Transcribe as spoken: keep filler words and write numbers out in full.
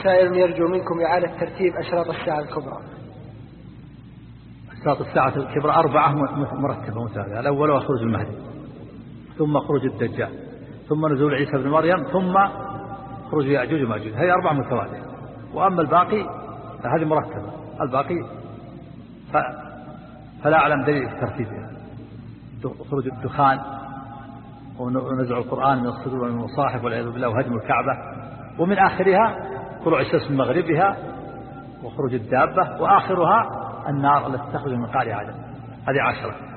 سائل يرجو منكم إعادة ترتيب أشراط الساعة الكبرى. أشراط الساعة الكبرى أربعة مرتبة متابعة. الأول هو خروج المهدي، ثم خروج الدجال، ثم نزول عيسى بن مريم، ثم خروج يأجوج ومأجوج. هذه أربعة متوالية. وأما الباقي فهذه مرتبة. الباقي ف... فلا أعلم دليل في ترتيبها. خروج الدخان ونزع القرآن من الصدور ومن المصاحف والعياذ بالله وهدم الكعبة، ومن آخرها طلوع الشمس من مغربها وخروج الدابة، وآخرها النار التي تخرج من قعر عدن. هذه عشرة.